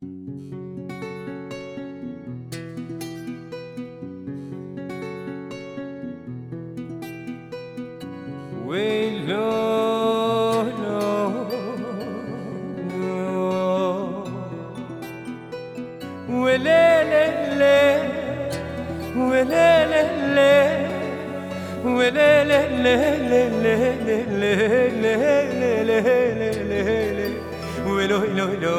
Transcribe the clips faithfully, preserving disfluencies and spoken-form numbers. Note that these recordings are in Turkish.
Way low, low, low. Way le, le, le. Way le, le, le. Way le, le, le, le, le, le, le, le, le, le, le, le. Way lo, lo, lo.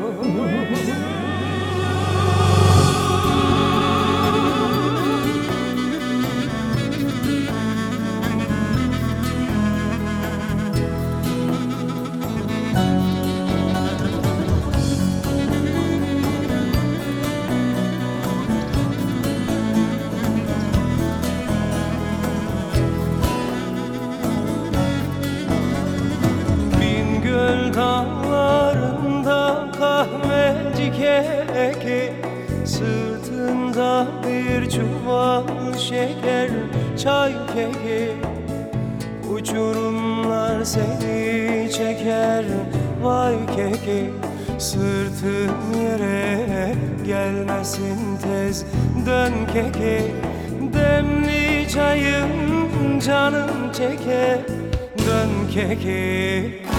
Dağlarında kahveci keki, sırtında bir çuval şeker, çay keki. Uçurumlar seni çeker, vay keki. Sırtın yere gelmesin, tez dön keki. Demli çayım canım çeker, dön keki.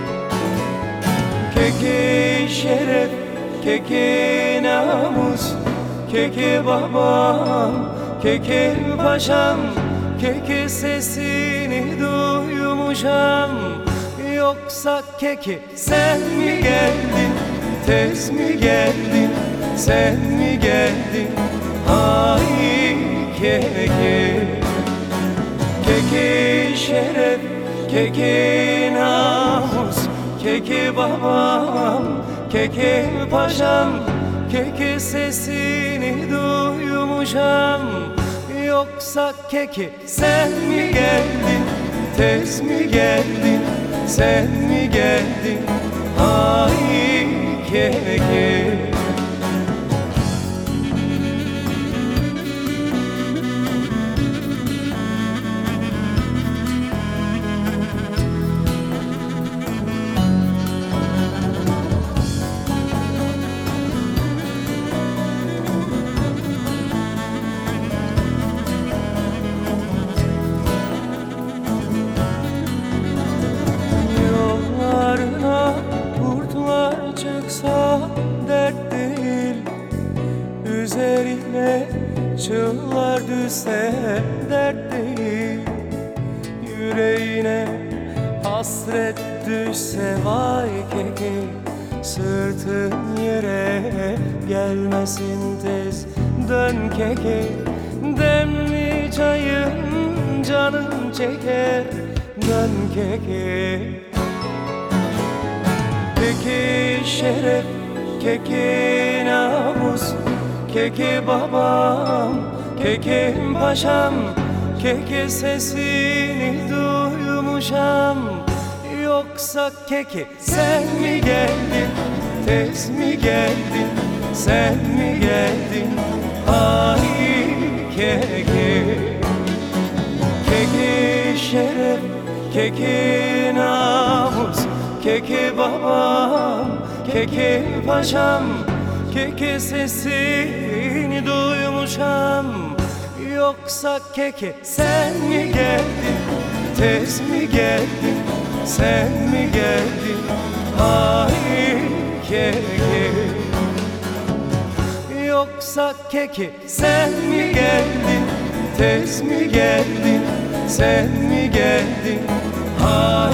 Keke şeref, keke namus, keke babam, keke paşam, keke sesini duymuşam. Yoksa keke sen mi geldin, tez mi geldin, sen mi geldin? Ay keke, keke şeref, keke namus, keke babam, keke paşam, keke sesini duymuşam. Yoksa keke sen mi geldin, tez mi geldin, sen mi geldin? Ay keke. Çıksa dert değil, üzerine çığlar düşse dert değil. Yüreğine hasret düşse vay keke, sırtın yere gelmesin, tez dön keke. Demli çayın canım çeker, dön keke. Keke şeref, keke namus, keke babam, keke paşam, keke sesini duymuşam. Yoksa keke sen mi geldin, tez mi geldin, sen mi geldin? Ay keke. Keke şeref, keke namus, keke babam, keke paşam, keke sesini duymuşam. Yoksa keke sen mi geldin, tez mi geldin, sen mi geldin? Ay keke. Yoksa keke sen mi geldin, tez mi geldin, sen mi geldin? Ay